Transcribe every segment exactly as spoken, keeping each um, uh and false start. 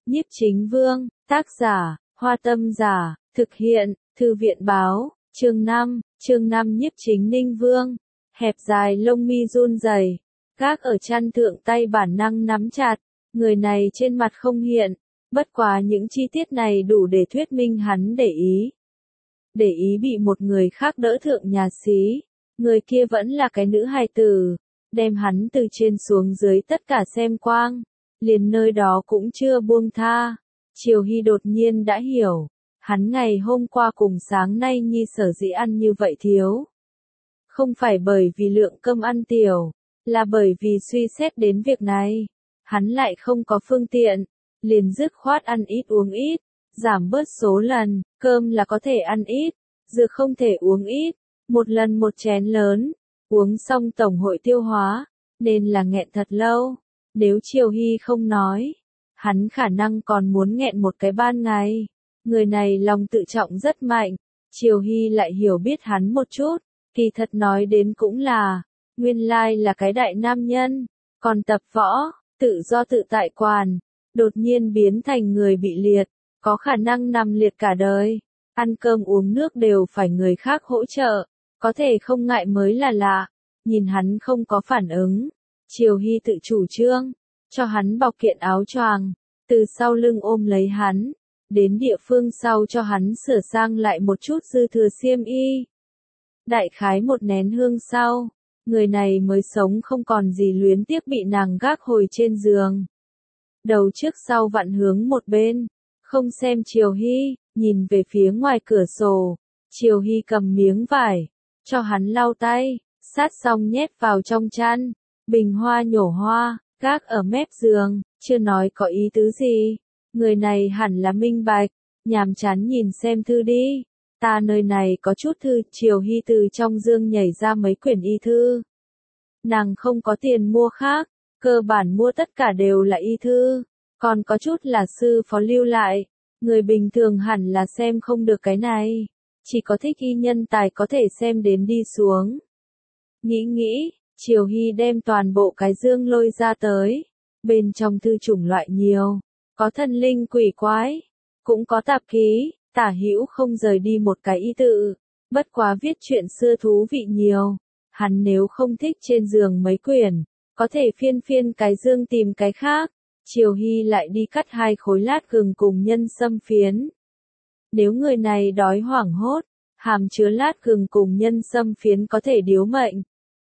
Nhiếp Chính Vương, tác giả, Hoa Tâm Giả, thực hiện, Thư viện Báo, chương năm, chương năm Nhiếp Chính Ninh Vương, hẹp dài lông mi run rẩy, gác ở chăn thượng tay bản năng nắm chặt, người này trên mặt không hiện, bất quá những chi tiết này đủ để thuyết minh hắn để ý. Để ý bị một người khác đỡ thượng nhà xí, người kia vẫn là cái nữ hài tử, đem hắn từ trên xuống dưới tất cả xem quang, liền nơi đó cũng chưa buông tha. Triều Hy đột nhiên đã hiểu, hắn ngày hôm qua cùng sáng nay nhi sở dĩ ăn như vậy thiếu. Không phải bởi vì lượng cơm ăn tiểu, là bởi vì suy xét đến việc này, hắn lại không có phương tiện, liền dứt khoát ăn ít uống ít, giảm bớt số lần, cơm là có thể ăn ít, dược không thể uống ít, một lần một chén lớn, uống xong tổng hội tiêu hóa, nên là nghẹn thật lâu. Nếu Triều Hy không nói, hắn khả năng còn muốn nghẹn một cái ban ngày. Người này lòng tự trọng rất mạnh, Triều Hy lại hiểu biết hắn một chút, kỳ thật nói đến cũng là, nguyên lai là cái đại nam nhân, còn tập võ, tự do tự tại quản, đột nhiên biến thành người bị liệt, có khả năng nằm liệt cả đời, ăn cơm uống nước đều phải người khác hỗ trợ, có thể không ngại mới là lạ. Nhìn hắn không có phản ứng, Triều Hy tự chủ trương, cho hắn bọc kiện áo choàng, từ sau lưng ôm lấy hắn, đến địa phương sau cho hắn sửa sang lại một chút dư thừa xiêm y. Đại khái một nén hương sau, người này mới sống không còn gì luyến tiếc bị nàng gác hồi trên giường. Đầu trước sau vặn hướng một bên, không xem Triều Hy, nhìn về phía ngoài cửa sổ, Triều Hy cầm miếng vải, cho hắn lau tay, sát xong nhét vào trong chăn, bình hoa nhổ hoa, gác ở mép giường, chưa nói có ý tứ gì. Người này hẳn là minh bạch, nhàm chán nhìn xem thư đi. Ta nơi này có chút thư. Triều Hy từ trong dương nhảy ra mấy quyển y thư. Nàng không có tiền mua khác, cơ bản mua tất cả đều là y thư, còn có chút là sư phó lưu lại. Người bình thường hẳn là xem không được cái này, chỉ có thích y nhân tài có thể xem đến đi xuống. Nghĩ nghĩ, Triều Hy đem toàn bộ cái dương lôi ra tới, bên trong thư chủng loại nhiều, có thần linh quỷ quái, cũng có tạp ký, tả hữu không rời đi một cái y tự, bất quá viết chuyện xưa thú vị nhiều. Hắn nếu không thích trên giường mấy quyển, có thể phiên phiên cái dương tìm cái khác. Triều Hy lại đi cắt hai khối lát gừng cùng nhân sâm phiến. Nếu người này đói hoảng hốt, hàm chứa lát gừng cùng nhân sâm phiến có thể điếu mệnh.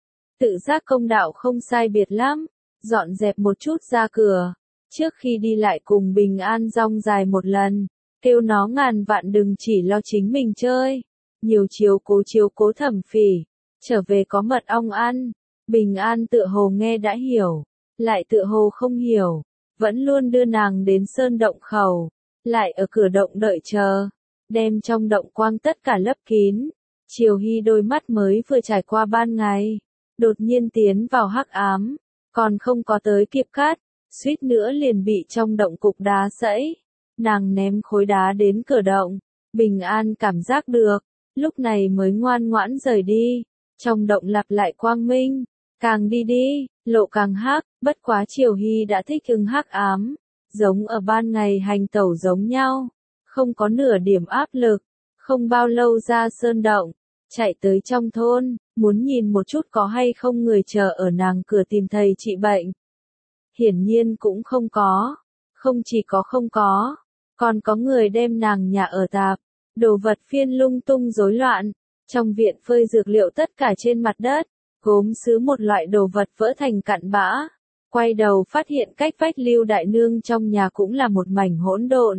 Tự giác công đạo không sai biệt lắm, dọn dẹp một chút ra cửa, trước khi đi lại cùng Bình An rong dài một lần, kêu nó ngàn vạn đừng chỉ lo chính mình chơi, nhiều chiếu cố chiếu cố Thẩm Phỉ, trở về có mật ong ăn. Bình An tựa hồ nghe đã hiểu, lại tựa hồ không hiểu, vẫn luôn đưa nàng đến sơn động khẩu, lại ở cửa động đợi chờ, đem trong động quang tất cả lấp kín. Triều Hy đôi mắt mới vừa trải qua ban ngày, đột nhiên tiến vào hắc ám, còn không có tới kịp cắt, suýt nữa liền bị trong động cục đá sẫy. Nàng ném khối đá đến cửa động, Bình An cảm giác được, lúc này mới ngoan ngoãn rời đi. Trong động lặp lại quang minh, càng đi đi, lộ càng hắc, bất quá Triều Hy đã thích ứng hắc ám, giống ở ban ngày hành tẩu giống nhau, không có nửa điểm áp lực. Không bao lâu ra sơn động, chạy tới trong thôn, muốn nhìn một chút có hay không người chờ ở nàng cửa tìm thầy trị bệnh. Hiển nhiên cũng không có, không chỉ có không có, còn có người đem nàng nhà ở tạp, đồ vật phiên lung tung rối loạn, trong viện phơi dược liệu tất cả trên mặt đất, gốm sứ một loại đồ vật vỡ thành cặn bã. Quay đầu phát hiện cách vách Lưu Đại Nương trong nhà cũng là một mảnh hỗn độn.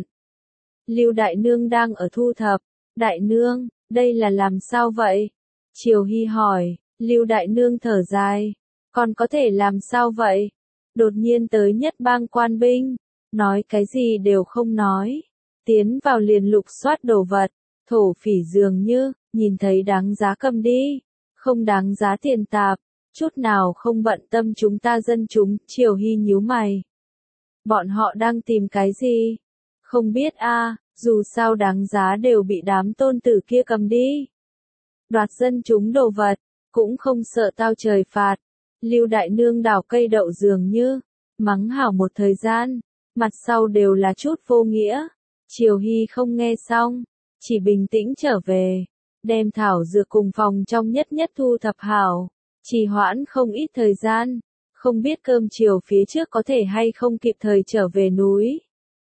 Lưu Đại Nương đang ở thu thập. Đại Nương, đây là làm sao vậy? Triều Hy hỏi. Lưu Đại Nương thở dài. Còn có thể làm sao vậy? Đột nhiên tới nhất bang quan binh, nói cái gì đều không nói, tiến vào liền lục soát đồ vật, thổ phỉ dường như, nhìn thấy đáng giá cầm đi, không đáng giá tiền tạp, chút nào không bận tâm chúng ta dân chúng. Triều Hy nhíu mày. Bọn họ đang tìm cái gì? Không biết a, dù sao đáng giá đều bị đám tôn tử kia cầm đi. Đoạt dân chúng đồ vật, cũng không sợ tao trời phạt. Lưu Đại Nương đào cây đậu dường như, mắng hảo một thời gian, mặt sau đều là chút vô nghĩa. Triều Hy không nghe xong, chỉ bình tĩnh trở về, đem thảo dược cùng phòng trong nhất nhất thu thập hảo, trì hoãn không ít thời gian, không biết cơm chiều phía trước có thể hay không kịp thời trở về núi.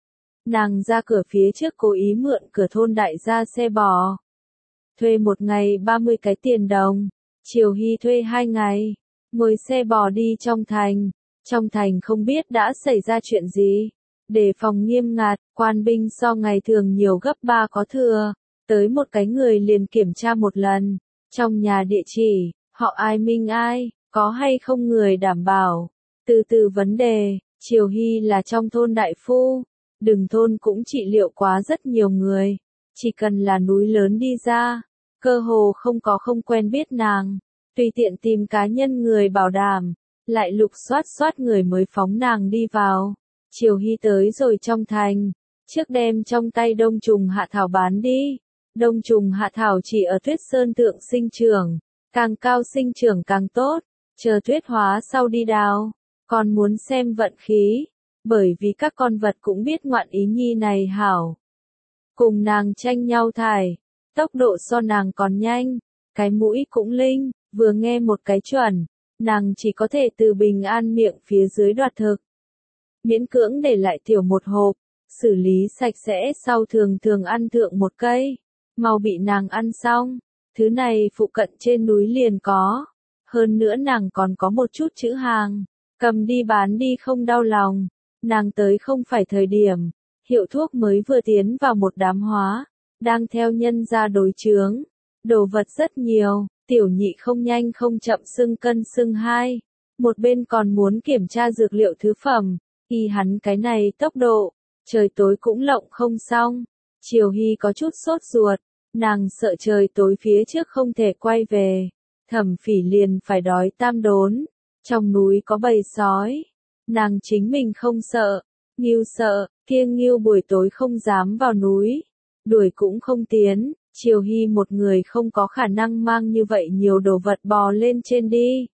Nàng ra cửa phía trước cố ý mượn cửa thôn đại gia xe bò. Thuê một ngày ba mươi cái tiền đồng, Triều Hy thuê hai ngày, ngồi xe bò đi trong thành. Trong thành không biết đã xảy ra chuyện gì. Đề phòng nghiêm ngặt, quan binh so ngày thường nhiều gấp ba có thừa. Tới một cái người liền kiểm tra một lần. Trong nhà địa chỉ, họ ai minh ai, có hay không người đảm bảo. Từ từ vấn đề, Triều Hy là trong thôn đại phu. Đừng thôn cũng trị liệu quá rất nhiều người. Chỉ cần là núi lớn đi ra, cơ hồ không có không quen biết nàng. Tùy tiện tìm cá nhân người bảo đảm, lại lục soát soát người mới phóng nàng đi vào. Triều Hy tới rồi trong thành, trước đem trong tay đông trùng hạ thảo bán đi. Đông trùng hạ thảo chỉ ở tuyết sơn thượng sinh trưởng, càng cao sinh trưởng càng tốt, chờ tuyết hóa sau đi đào, còn muốn xem vận khí, bởi vì các con vật cũng biết ngoạn ý nhi này hảo. Cùng nàng tranh nhau thải, tốc độ so nàng còn nhanh, cái mũi cũng linh, vừa nghe một cái chuẩn, nàng chỉ có thể từ bình an miệng phía dưới đoạt thực. Miễn cưỡng để lại tiểu một hộp, xử lý sạch sẽ sau thường thường ăn thượng một cây, mau bị nàng ăn xong, thứ này phụ cận trên núi liền có, hơn nữa nàng còn có một chút chữ hàng, cầm đi bán đi không đau lòng, nàng tới không phải thời điểm, hiệu thuốc mới vừa tiến vào một đám hóa, đang theo nhân ra đối chướng, đồ vật rất nhiều. Tiểu nhị không nhanh không chậm xưng cân xưng hai, một bên còn muốn kiểm tra dược liệu thứ phẩm, y hắn cái này tốc độ, trời tối cũng lộng không xong. Triều Hy có chút sốt ruột, nàng sợ trời tối phía trước không thể quay về, Thẩm Phỉ liền phải đói tam đốn, trong núi có bầy sói, nàng chính mình không sợ, Ngưu sợ, kia Ngưu buổi tối không dám vào núi, đuổi cũng không tiến. Triều Hy một người không có khả năng mang như vậy nhiều đồ vật bò lên trên đi.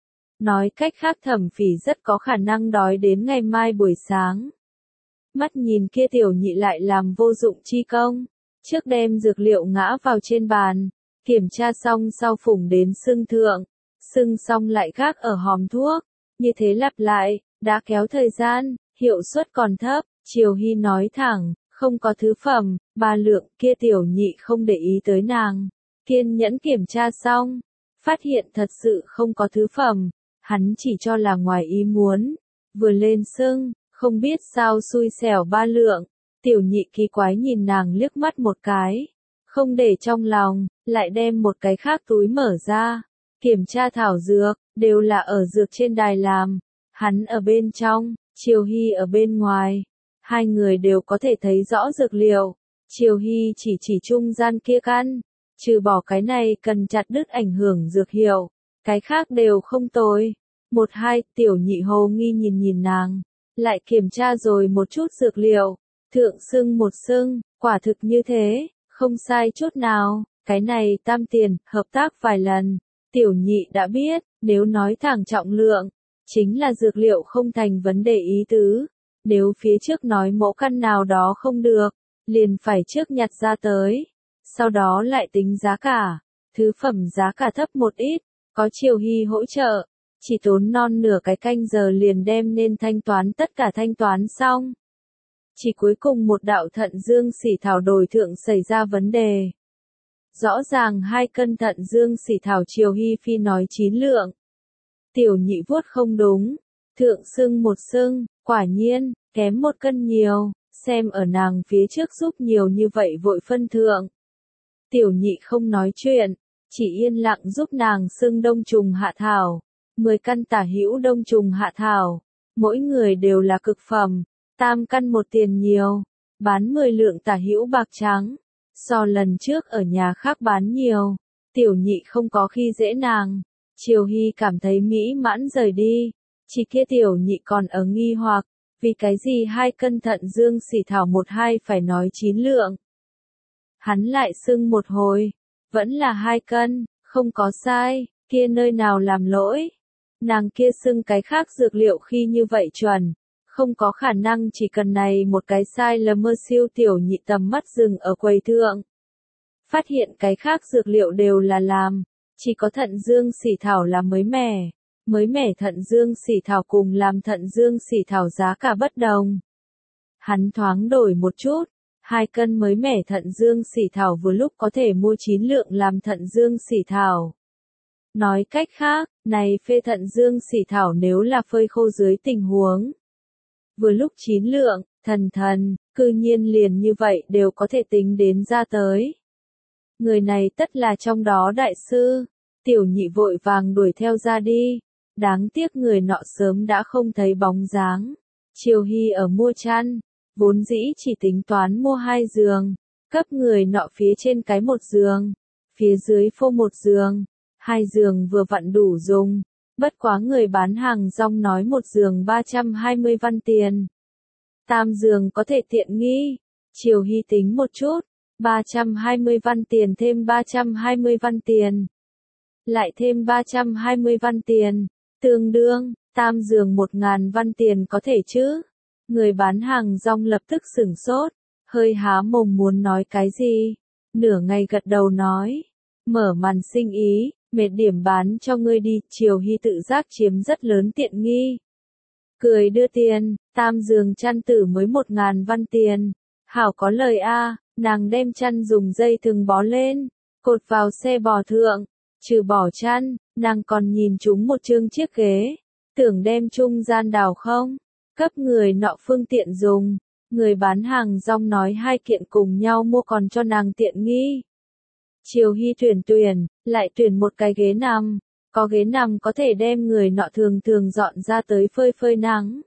Nói cách khác Thẩm Phỉ rất có khả năng đói đến ngày mai buổi sáng. Mắt nhìn kia tiểu nhị lại làm vô dụng chi công. Trước đem dược liệu ngã vào trên bàn, kiểm tra xong sau phủng đến xương thượng, xưng xong lại gác ở hòm thuốc. Như thế lặp lại, đã kéo thời gian, hiệu suất còn thấp. Triều Hy nói thẳng. Không có thứ phẩm, ba lượng kia tiểu nhị không để ý tới nàng. Kiên nhẫn kiểm tra xong, phát hiện thật sự không có thứ phẩm, hắn chỉ cho là ngoài ý muốn. Vừa lên sưng, không biết sao xui xẻo ba lượng, tiểu nhị kỳ quái nhìn nàng liếc mắt một cái. Không để trong lòng, lại đem một cái khác túi mở ra. Kiểm tra thảo dược, đều là ở dược trên đài làm. Hắn ở bên trong, Triều Hy ở bên ngoài. Hai người đều có thể thấy rõ dược liệu. Triều Hy chỉ chỉ trung gian kia căn, trừ bỏ cái này cần chặt đứt ảnh hưởng dược hiệu, cái khác đều không tồi. Một hai, tiểu nhị hồ nghi nhìn nhìn nàng, lại kiểm tra rồi một chút dược liệu, thượng xưng một xưng, quả thực như thế, không sai chút nào, cái này tam tiền, hợp tác vài lần, tiểu nhị đã biết, nếu nói thẳng trọng lượng, chính là dược liệu không thành vấn đề ý tứ. Nếu phía trước nói mẫu căn nào đó không được, liền phải trước nhặt ra tới, sau đó lại tính giá cả, thứ phẩm giá cả thấp một ít, có Triều Hy hỗ trợ, chỉ tốn non nửa cái canh giờ liền đem nên thanh toán tất cả thanh toán xong. Chỉ cuối cùng một đạo thận dương sỉ thảo đổi thượng xảy ra vấn đề. Rõ ràng hai cân thận dương sỉ thảo Triều Hy phi nói chín lượng. Tiểu nhị vuốt không đúng, thượng xưng một xưng. Quả nhiên, kém một cân nhiều, xem ở nàng phía trước giúp nhiều như vậy vội phân thượng. Tiểu nhị không nói chuyện, chỉ yên lặng giúp nàng xưng đông trùng hạ thảo. Mười căn tả hữu đông trùng hạ thảo, mỗi người đều là cực phẩm, tam căn một tiền nhiều, bán mười lượng tả hữu bạc trắng. So lần trước ở nhà khác bán nhiều, tiểu nhị không có khi dễ nàng. Triều Hy cảm thấy mỹ mãn rời đi. Chỉ kia tiểu nhị còn ở nghi hoặc, vì cái gì hai cân thận dương sỉ thảo một hai phải nói chín lượng. Hắn lại xưng một hồi, vẫn là hai cân, không có sai, kia nơi nào làm lỗi. Nàng kia xưng cái khác dược liệu khi như vậy chuẩn, Không có khả năng chỉ cần này một cái sai lầm mơ siêu tiểu nhị tầm mắt dừng ở quầy thượng. Phát hiện cái khác dược liệu đều là làm, chỉ có thận dương sỉ thảo là mới mẻ. Mới mẻ thận dương sỉ thảo cùng làm thận dương sỉ thảo giá cả bất đồng. Hắn thoáng đổi một chút, hai cân mới mẻ thận dương sỉ thảo vừa lúc có thể mua chín lượng làm thận dương sỉ thảo. Nói cách khác, này phê thận dương sỉ thảo nếu là phơi khô dưới tình huống. Vừa lúc chín lượng, thần thần, cư nhiên liền như vậy đều có thể tính đến ra tới. Người này tất là trong đó đại sư, tiểu nhị vội vàng đuổi theo ra đi. Đáng tiếc người nọ sớm đã không thấy bóng dáng. Triều Hy ở mua chăn, vốn dĩ chỉ tính toán mua hai giường, cấp người nọ phía trên cái một giường, phía dưới phô một giường, hai giường vừa vặn đủ dùng, bất quá người bán hàng rong nói một giường ba trăm hai mươi văn tiền. Tam giường có thể tiện nghi, Triều Hy tính một chút, ba trăm hai mươi văn tiền thêm ba trăm hai mươi văn tiền, lại thêm ba trăm hai mươi văn tiền. Tương đương, tam giường một ngàn văn tiền có thể chứ? Người bán hàng rong lập tức sửng sốt, hơi há mồm muốn nói cái gì? Nửa ngày gật đầu nói, mở màn sinh ý, mệt điểm bán cho ngươi đi. Triều Hy tự giác chiếm rất lớn tiện nghi. Cười đưa tiền, tam giường chăn tử mới một ngàn văn tiền. Hảo có lời a, nàng đem chăn dùng dây thừng bó lên, cột vào xe bò thượng. Trừ bỏ chăn, nàng còn nhìn chúng một chương chiếc ghế, tưởng đem trung gian đào không, cấp người nọ phương tiện dùng. Người bán hàng rong nói hai kiện cùng nhau mua còn cho nàng tiện nghi. Triều Hy tuyển tuyển, lại tuyển một cái ghế nằm, có ghế nằm có thể đem người nọ thường thường dọn ra tới phơi phơi nắng.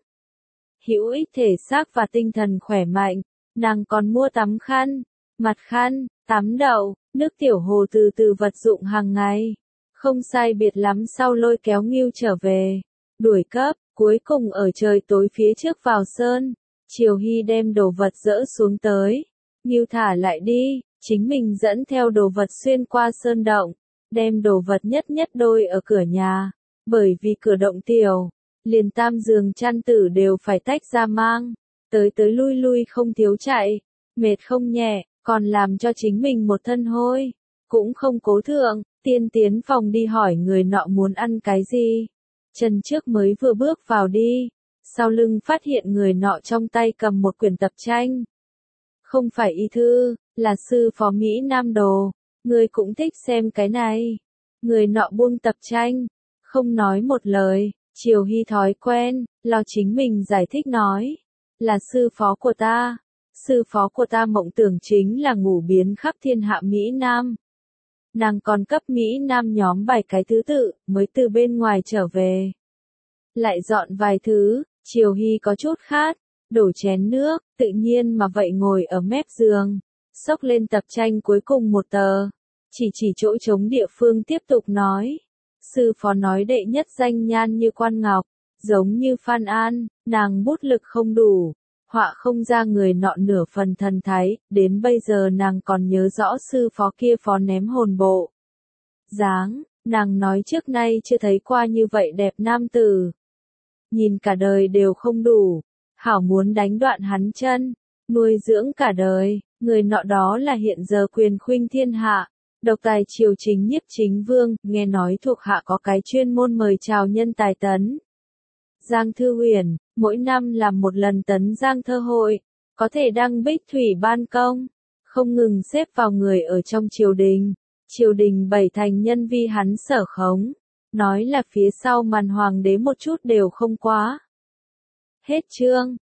Hữu ích thể xác và tinh thần khỏe mạnh, nàng còn mua tắm khăn, mặt khăn, tắm đậu, nước tiểu hồ từ từ vật dụng hàng ngày. Không sai biệt lắm sau lôi kéo Ngưu trở về, đuổi cấp, cuối cùng ở trời tối phía trước vào sơn. Triều Hy đem đồ vật dỡ xuống tới, Ngưu thả lại đi, chính mình dẫn theo đồ vật xuyên qua sơn động, đem đồ vật nhất nhất đôi ở cửa nhà, bởi vì cửa động tiểu, liền tam giường chăn tử đều phải tách ra mang, tới tới lui lui không thiếu chạy, mệt không nhẹ, còn làm cho chính mình một thân hôi, cũng không cố thượng. Tiên tiến phòng đi hỏi người nọ muốn ăn cái gì. Chân trước mới vừa bước vào đi, sau lưng phát hiện người nọ trong tay cầm một quyển tập tranh. Không phải y thư, là sư phó Mỹ Nam đồ, người cũng thích xem cái này. Người nọ buông tập tranh, không nói một lời. Triều Hy thói quen, lo chính mình giải thích nói, là sư phó của ta. Sư phó của ta mộng tưởng chính là ngủ biến khắp thiên hạ Mỹ Nam. Nàng còn cấp Mỹ Nam nhóm bài cái thứ tự, mới từ bên ngoài trở về. Lại dọn vài thứ, Triều Hy có chút khát, đổ chén nước, tự nhiên mà vậy ngồi ở mép giường, xốc lên tập tranh cuối cùng một tờ, chỉ chỉ chỗ trống địa phương tiếp tục nói. Sư phó nói đệ nhất danh nhan như Quan Ngọc, giống như Phan An, nàng bút lực không đủ, họa không ra người nọ nửa phần thần thái, đến bây giờ nàng còn nhớ rõ sư phó kia phó ném hồn bộ. Dáng, nàng nói trước nay chưa thấy qua như vậy đẹp nam tử. Nhìn cả đời đều không đủ, hảo muốn đánh đoạn hắn chân, nuôi dưỡng cả đời, người nọ đó là hiện giờ quyền khuynh thiên hạ, độc tài triều chính nhiếp chính vương, nghe nói thuộc hạ có cái chuyên môn mời chào nhân tài tấn. Giang Thư Huyền, mỗi năm làm một lần tấn Giang Thơ hội, có thể đăng bích thủy ban công, không ngừng xếp vào người ở trong triều đình. Triều đình bảy thành nhân vi hắn sở khống, nói là phía sau màn hoàng đế một chút đều không quá. Hết chương.